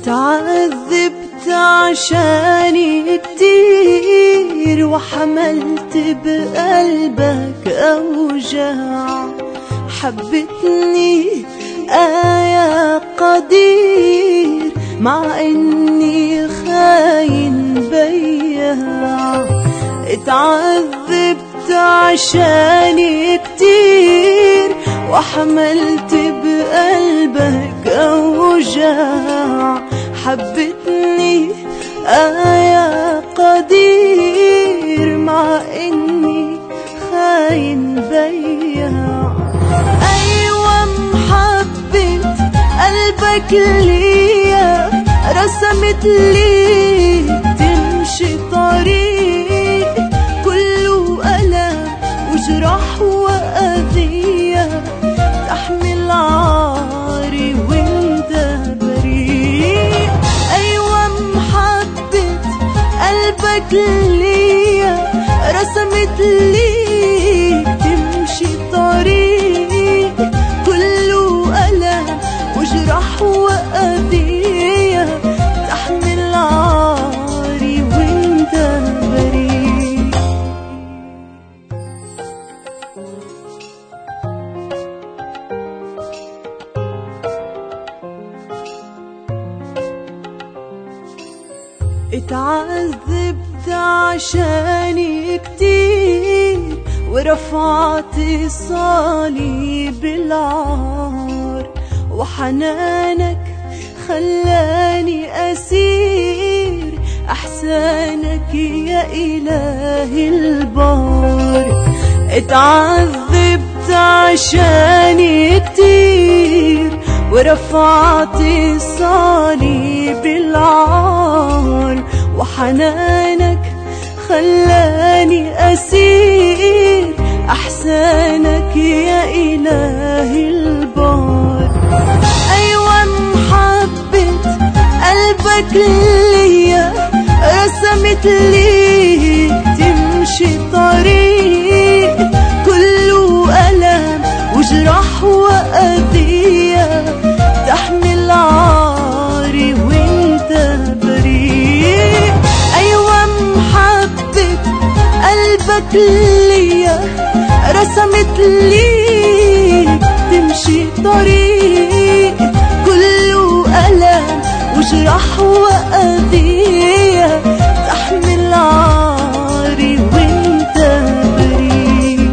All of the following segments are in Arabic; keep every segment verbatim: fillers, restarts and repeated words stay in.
اتعذبت عشاني كتير، وحملت بقلبك أوجاع. حبتني آية قدير مع إني خاين بياع. اتعذبت عشاني كتير، وحملت بقلبك أوجاع. حبتني آية قدير مع إني خاين بياع. أيوة محبة قلبك ليا، رسمت لي تمشي طريق كله ألم وجرح وأذية. تحمل عاري وانت بريء. أيوة محبة قلبك ليا، رسمت لي تمشي طريق كله ألم وجرح وأذية. تحمل عاري وانت بريء. اتعذبت عشاني كتير، ورفعت صليب العار. وحنانك خلاني أسير، أحسانك يا إلهي البار. اتعذبت عشاني كتير، ورفعت صليب العار. وحنانك خلاني أسير، أحسانك يا إلهي البار. أيوة محبة قلبك ليا، رسمت لي تمشي طريق كله ألم وجرح وأذية. تحمل عاري وانت بريء. أيوة محبة قلبك ليا، رسمت لي تمشي طريق كله ألم وجرح وأذية. تحمل عاري وانت بريء.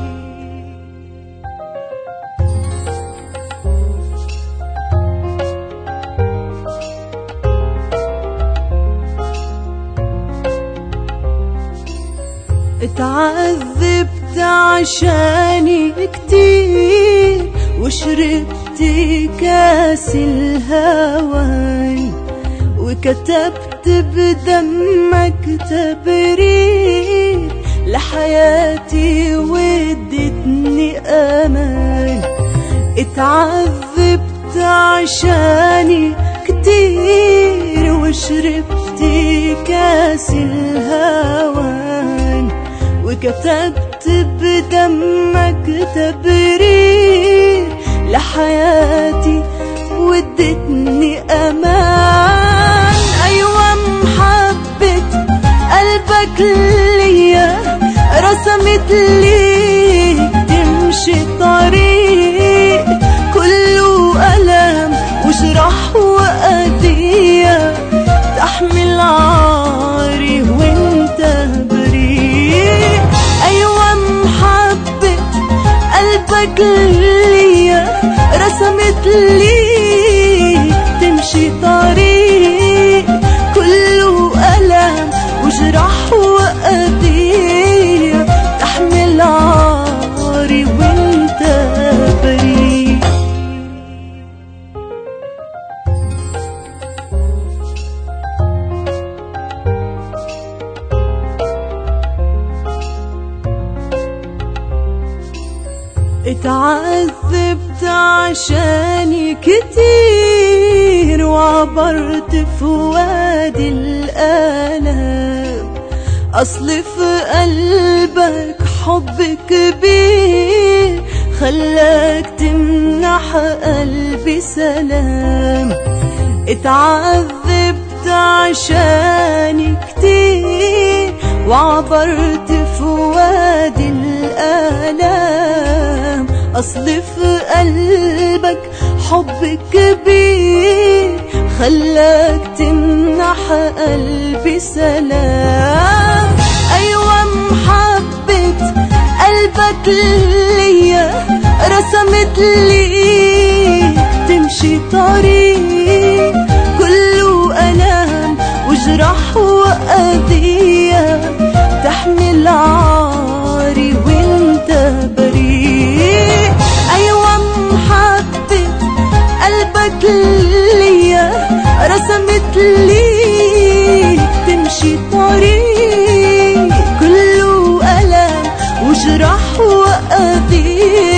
اتعذبت عشاني كتير، وشربت كاس الهوان. وكتبت بدمك تبرير لحياتي وادتني أمان. اتعذبت عشاني كتير، وشربت كاس الهوان. وكتبت بدمك تبرير لحياتي وادتني أمان. أيوة محبة قلبك ليا، رسمت لي تمشي طريق كله ألم وجرح وأذية. تحمل عاري وانت بريء. أيوة محبة قلبك ليا، رسمت لي تمشي طريق كله ألم وجرح وأذية. تحمل عاري وانت بريء. اتعذبت عشاني كتير، وعبرت في وادي الآلام. أصل في قلبك حب كبير، خلاك تمنح قلبي سلام. اتعذبت عشاني كتير وعبرت في وادي الآلام. أصل في قلبك حب كبير خلاك تمنح قلبي سلام. أيوة محبة قلبك ليا رسمت لي تمشي طريق كله ألام وجرح وأذية، تحمل عاري وانت بريء. أيوة محبة قلبك ليا رسمت لي تمشي طريق كله ألم وجرح وأذية،